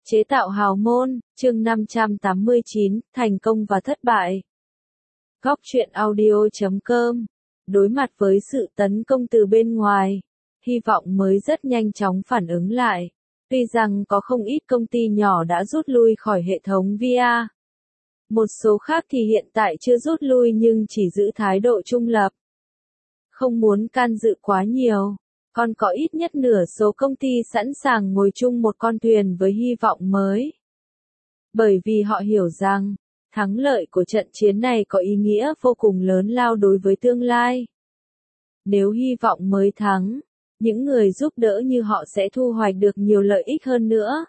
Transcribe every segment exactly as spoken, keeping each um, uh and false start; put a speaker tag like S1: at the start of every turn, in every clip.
S1: Chế tạo hào môn, chương năm trăm tám mươi chín, thành công và thất bại. Góc truyện audio chấm com. Đối mặt với sự tấn công từ bên ngoài, hy vọng mới rất nhanh chóng phản ứng lại. Tuy rằng có không ít công ty nhỏ đã rút lui khỏi hệ thống vê a. Một số khác thì hiện tại chưa rút lui nhưng chỉ giữ thái độ trung lập. Không muốn can dự quá nhiều. Còn có ít nhất nửa số công ty sẵn sàng ngồi chung một con thuyền với hy vọng mới. Bởi vì họ hiểu rằng, thắng lợi của trận chiến này có ý nghĩa vô cùng lớn lao đối với tương lai. Nếu hy vọng mới thắng, những người giúp đỡ như họ sẽ thu hoạch được nhiều lợi ích hơn nữa.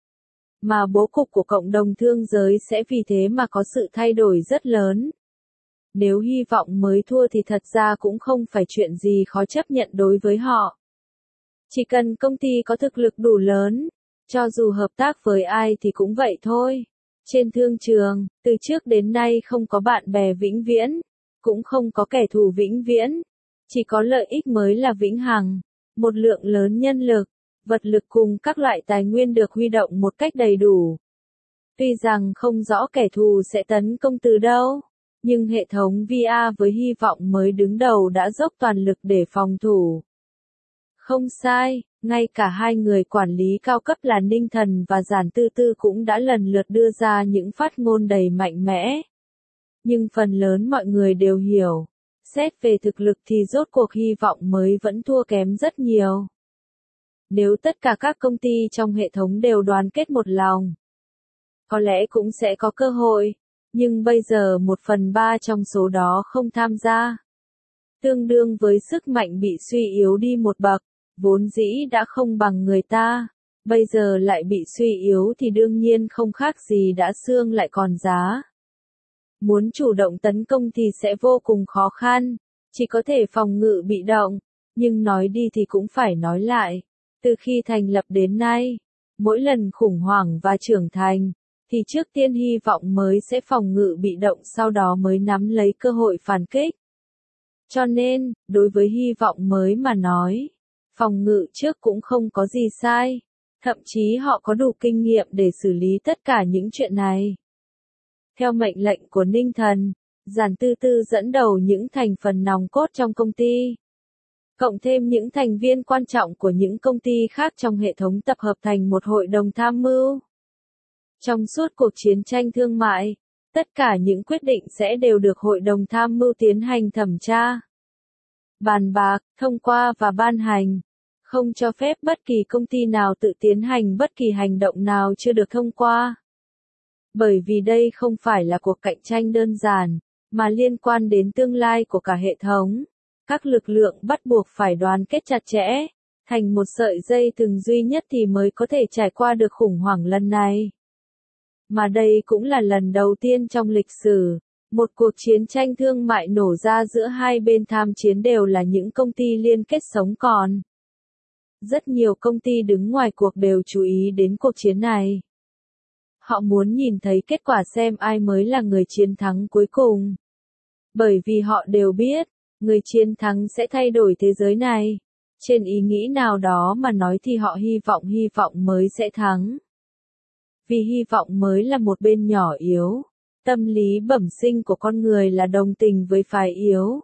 S1: Mà bố cục của cộng đồng thương giới sẽ vì thế mà có sự thay đổi rất lớn. Nếu hy vọng mới thua thì thật ra cũng không phải chuyện gì khó chấp nhận đối với họ. Chỉ cần công ty có thực lực đủ lớn, cho dù hợp tác với ai thì cũng vậy thôi. Trên thương trường, từ trước đến nay không có bạn bè vĩnh viễn, cũng không có kẻ thù vĩnh viễn. Chỉ có lợi ích mới là vĩnh hằng. Một lượng lớn nhân lực, vật lực cùng các loại tài nguyên được huy động một cách đầy đủ. Tuy rằng không rõ kẻ thù sẽ tấn công từ đâu, nhưng hệ thống vê a với hy vọng mới đứng đầu đã dốc toàn lực để phòng thủ. Không sai, ngay cả hai người quản lý cao cấp là Ninh Thần và Giản Tư Tư cũng đã lần lượt đưa ra những phát ngôn đầy mạnh mẽ. Nhưng phần lớn mọi người đều hiểu, xét về thực lực thì rốt cuộc hy vọng mới vẫn thua kém rất nhiều. Nếu tất cả các công ty trong hệ thống đều đoàn kết một lòng, có lẽ cũng sẽ có cơ hội, nhưng bây giờ một phần ba trong số đó không tham gia. Tương đương với sức mạnh bị suy yếu đi một bậc. Vốn dĩ đã không bằng người ta, bây giờ lại bị suy yếu thì đương nhiên không khác gì đã xương lại còn giá. Muốn chủ động tấn công thì sẽ vô cùng khó khăn, chỉ có thể phòng ngự bị động, nhưng nói đi thì cũng phải nói lại. Từ khi thành lập đến nay, mỗi lần khủng hoảng và trưởng thành, thì trước tiên hy vọng mới sẽ phòng ngự bị động sau đó mới nắm lấy cơ hội phản kích. Cho nên, đối với hy vọng mới mà nói, phòng ngự trước cũng không có gì sai, thậm chí họ có đủ kinh nghiệm để xử lý tất cả những chuyện này. Theo mệnh lệnh của Ninh Thần, Giản Tư Tư dẫn đầu những thành phần nòng cốt trong công ty. Cộng thêm những thành viên quan trọng của những công ty khác trong hệ thống tập hợp thành một hội đồng tham mưu. Trong suốt cuộc chiến tranh thương mại, tất cả những quyết định sẽ đều được hội đồng tham mưu tiến hành thẩm tra, bàn bạc, thông qua và ban hành, không cho phép bất kỳ công ty nào tự tiến hành bất kỳ hành động nào chưa được thông qua. Bởi vì đây không phải là cuộc cạnh tranh đơn giản, mà liên quan đến tương lai của cả hệ thống. Các lực lượng bắt buộc phải đoàn kết chặt chẽ, thành một sợi dây thừng duy nhất thì mới có thể trải qua được khủng hoảng lần này. Mà đây cũng là lần đầu tiên trong lịch sử, một cuộc chiến tranh thương mại nổ ra giữa hai bên tham chiến đều là những công ty liên kết sống còn. Rất nhiều công ty đứng ngoài cuộc đều chú ý đến cuộc chiến này. Họ muốn nhìn thấy kết quả xem ai mới là người chiến thắng cuối cùng. Bởi vì họ đều biết, người chiến thắng sẽ thay đổi thế giới này. Trên ý nghĩ nào đó mà nói thì họ hy vọng hy vọng mới sẽ thắng. Vì hy vọng mới là một bên nhỏ yếu. Tâm lý bẩm sinh của con người là đồng tình với phái yếu.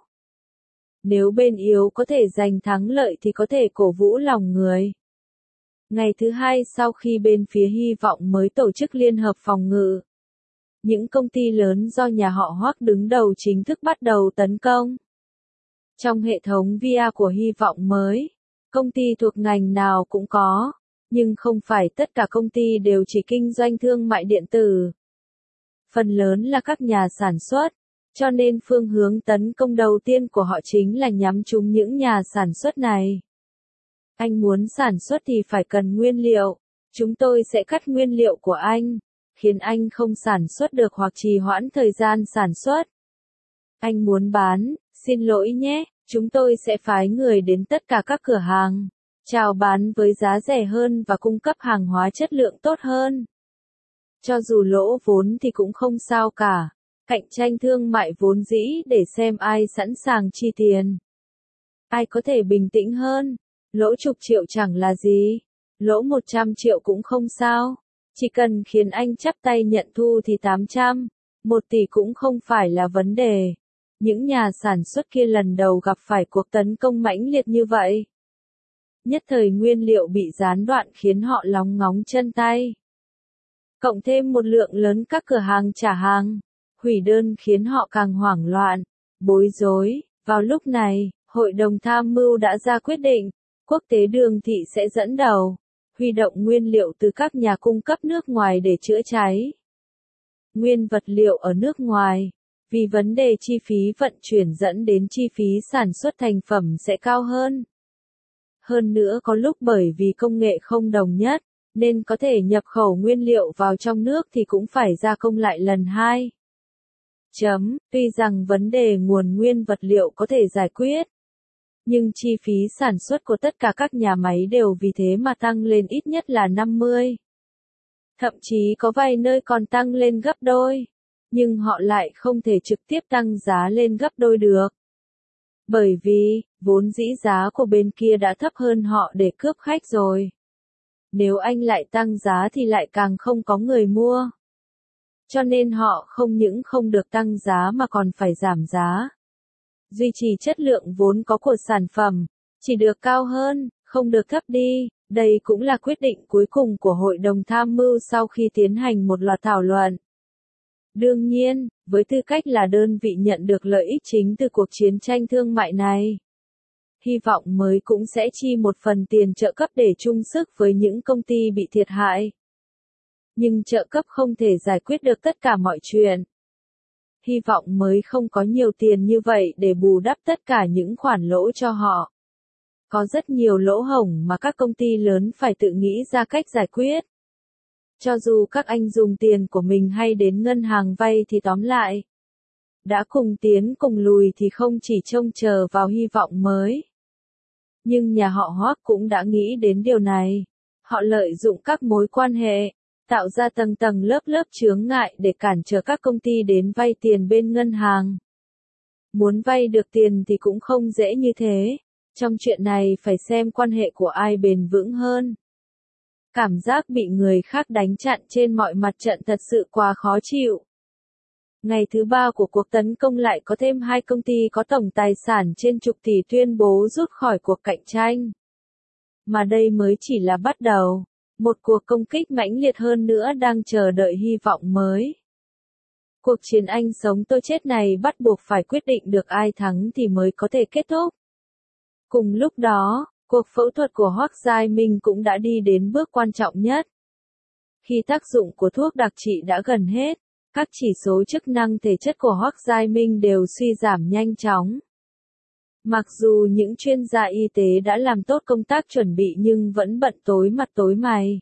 S1: Nếu bên yếu có thể giành thắng lợi thì có thể cổ vũ lòng người. Ngày thứ hai sau khi bên phía hy vọng mới tổ chức liên hợp phòng ngự, những công ty lớn do nhà họ Hoắc đứng đầu chính thức bắt đầu tấn công. Trong hệ thống vê a của hy vọng mới, công ty thuộc ngành nào cũng có, nhưng không phải tất cả công ty đều chỉ kinh doanh thương mại điện tử. Phần lớn là các nhà sản xuất, cho nên phương hướng tấn công đầu tiên của họ chính là nhắm trúng những nhà sản xuất này. Anh muốn sản xuất thì phải cần nguyên liệu, chúng tôi sẽ cắt nguyên liệu của anh, khiến anh không sản xuất được hoặc trì hoãn thời gian sản xuất. Anh muốn bán, xin lỗi nhé, chúng tôi sẽ phái người đến tất cả các cửa hàng, chào bán với giá rẻ hơn và cung cấp hàng hóa chất lượng tốt hơn. Cho dù lỗ vốn thì cũng không sao cả, cạnh tranh thương mại vốn dĩ để xem ai sẵn sàng chi tiền. Ai có thể bình tĩnh hơn, lỗ chục triệu chẳng là gì, lỗ một trăm triệu cũng không sao, Chỉ cần khiến anh chắp tay nhận thu thì tám trăm, một tỷ cũng không phải là vấn đề. Những nhà sản xuất kia lần đầu gặp phải cuộc tấn công mãnh liệt như vậy. Nhất thời nguyên liệu bị gián đoạn khiến họ lóng ngóng chân tay. Cộng thêm một lượng lớn các cửa hàng trả hàng, hủy đơn khiến họ càng hoảng loạn, bối rối. Vào lúc này, Hội đồng Tham mưu đã ra quyết định, Quốc tế Đường Thị sẽ dẫn đầu, huy động nguyên liệu từ các nhà cung cấp nước ngoài để chữa cháy. Nguyên vật liệu ở nước ngoài, vì vấn đề chi phí vận chuyển dẫn đến chi phí sản xuất thành phẩm sẽ cao hơn. Hơn nữa có lúc bởi vì công nghệ không đồng nhất, nên có thể nhập khẩu nguyên liệu vào trong nước thì cũng phải gia công lại lần hai. Chấm, tuy rằng vấn đề nguồn nguyên vật liệu có thể giải quyết, nhưng chi phí sản xuất của tất cả các nhà máy đều vì thế mà tăng lên ít nhất là năm mươi. Thậm chí có vài nơi còn tăng lên gấp đôi, nhưng họ lại không thể trực tiếp tăng giá lên gấp đôi được. Bởi vì, vốn dĩ giá của bên kia đã thấp hơn họ để cướp khách rồi. Nếu anh lại tăng giá thì lại càng không có người mua. Cho nên họ không những không được tăng giá mà còn phải giảm giá. Duy trì chất lượng vốn có của sản phẩm, chỉ được cao hơn, không được thấp đi. Đây cũng là quyết định cuối cùng của Hội đồng Tham mưu sau khi tiến hành một loạt thảo luận. Đương nhiên, với tư cách là đơn vị nhận được lợi ích chính từ cuộc chiến tranh thương mại này, hy vọng mới cũng sẽ chi một phần tiền trợ cấp để chung sức với những công ty bị thiệt hại. Nhưng trợ cấp không thể giải quyết được tất cả mọi chuyện. Hy vọng mới không có nhiều tiền như vậy để bù đắp tất cả những khoản lỗ cho họ. Có rất nhiều lỗ hổng mà các công ty lớn phải tự nghĩ ra cách giải quyết. Cho dù các anh dùng tiền của mình hay đến ngân hàng vay thì tóm lại, đã cùng tiến cùng lùi thì không chỉ trông chờ vào hy vọng mới. Nhưng nhà họ Hoắc cũng đã nghĩ đến điều này. Họ lợi dụng các mối quan hệ, tạo ra tầng tầng lớp lớp chướng ngại để cản trở các công ty đến vay tiền bên ngân hàng. Muốn vay được tiền thì cũng không dễ như thế. Trong chuyện này phải xem quan hệ của ai bền vững hơn. Cảm giác bị người khác đánh chặn trên mọi mặt trận thật sự quá khó chịu. Ngày thứ ba của cuộc tấn công lại có thêm hai công ty có tổng tài sản trên chục tỷ tuyên bố rút khỏi cuộc cạnh tranh. Mà đây mới chỉ là bắt đầu. Một cuộc công kích mãnh liệt hơn nữa đang chờ đợi hy vọng mới. Cuộc chiến anh sống tôi chết này bắt buộc phải quyết định được ai thắng thì mới có thể kết thúc. Cùng lúc đó, cuộc phẫu thuật của Hoắc Giai Minh cũng đã đi đến bước quan trọng nhất. Khi tác dụng của thuốc đặc trị đã gần hết, các chỉ số chức năng thể chất của Hoắc Giai Minh đều suy giảm nhanh chóng. Mặc dù những chuyên gia y tế đã làm tốt công tác chuẩn bị nhưng vẫn bận tối mặt tối mày.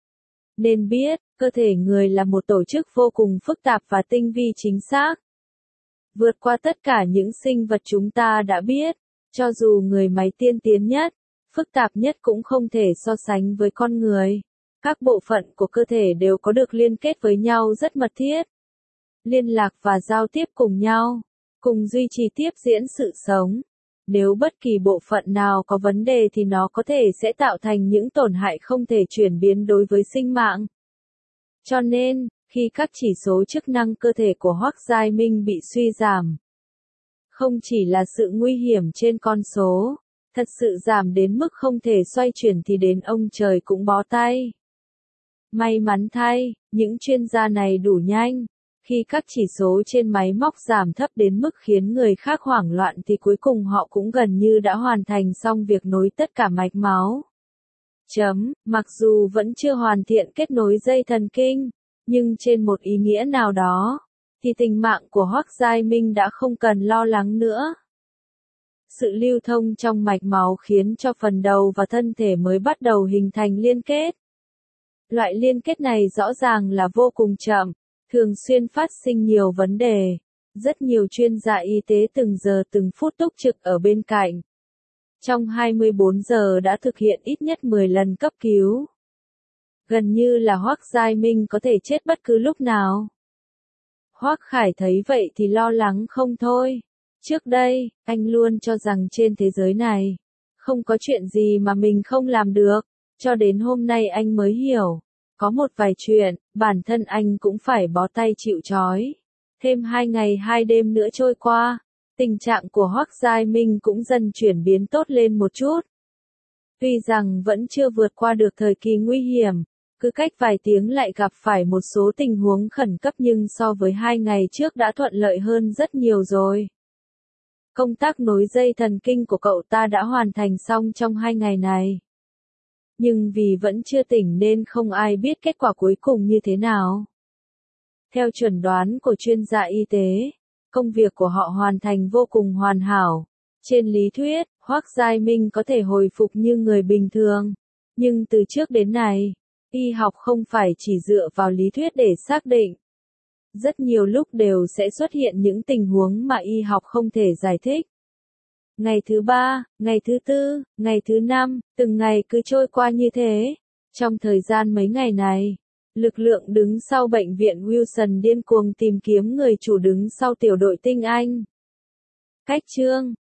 S1: Nên biết, cơ thể người là một tổ chức vô cùng phức tạp và tinh vi chính xác. Vượt qua tất cả những sinh vật chúng ta đã biết, cho dù người máy tiên tiến nhất, phức tạp nhất cũng không thể so sánh với con người. Các bộ phận của cơ thể đều có được liên kết với nhau rất mật thiết. Liên lạc và giao tiếp cùng nhau, cùng duy trì tiếp diễn sự sống. Nếu bất kỳ bộ phận nào có vấn đề thì nó có thể sẽ tạo thành những tổn hại không thể chuyển biến đối với sinh mạng. Cho nên, khi các chỉ số chức năng cơ thể của Hoắc Giai Minh bị suy giảm, không chỉ là sự nguy hiểm trên con số, thật sự giảm đến mức không thể xoay chuyển thì đến ông trời cũng bó tay. May mắn thay, những chuyên gia này đủ nhanh. Khi các chỉ số trên máy móc giảm thấp đến mức khiến người khác hoảng loạn thì cuối cùng họ cũng gần như đã hoàn thành xong việc nối tất cả mạch máu. Chấm, mặc dù vẫn chưa hoàn thiện kết nối dây thần kinh, nhưng trên một ý nghĩa nào đó, thì tình mạng của Hoắc Giai Minh đã không cần lo lắng nữa. Sự lưu thông trong mạch máu khiến cho phần đầu và thân thể mới bắt đầu hình thành liên kết. Loại liên kết này rõ ràng là vô cùng chậm, thường xuyên phát sinh nhiều vấn đề. Rất nhiều chuyên gia y tế từng giờ từng phút túc trực ở bên cạnh. Trong hai mươi bốn giờ đã thực hiện ít nhất mười lần cấp cứu. Gần như là Hoắc Giai Minh có thể chết bất cứ lúc nào. Hoắc Khải thấy vậy thì lo lắng không thôi. Trước đây, anh luôn cho rằng trên thế giới này, không có chuyện gì mà mình không làm được. Cho đến hôm nay anh mới hiểu, Có một vài chuyện, bản thân anh cũng phải bó tay chịu trói. Thêm hai ngày hai đêm nữa trôi qua, tình trạng của Hoắc Giai Minh cũng dần chuyển biến tốt lên một chút. Tuy rằng vẫn chưa vượt qua được thời kỳ nguy hiểm, cứ cách vài tiếng lại gặp phải một số tình huống khẩn cấp nhưng so với hai ngày trước đã thuận lợi hơn rất nhiều rồi. Công tác nối dây thần kinh của cậu ta đã hoàn thành xong trong hai ngày này. Nhưng vì vẫn chưa tỉnh nên không ai biết kết quả cuối cùng như thế nào. Theo chuẩn đoán của chuyên gia y tế, công việc của họ hoàn thành vô cùng hoàn hảo. Trên lý thuyết, Hoắc Giai Minh có thể hồi phục như người bình thường. Nhưng từ trước đến nay, y học không phải chỉ dựa vào lý thuyết để xác định. Rất nhiều lúc đều sẽ xuất hiện những tình huống mà y học không thể giải thích. Ngày thứ ba, ngày thứ tư, ngày thứ năm, từng ngày cứ trôi qua như thế. Trong thời gian mấy ngày này, lực lượng đứng sau bệnh viện Wilson điên cuồng tìm kiếm người chủ đứng sau tiểu đội tinh Anh. Cách chương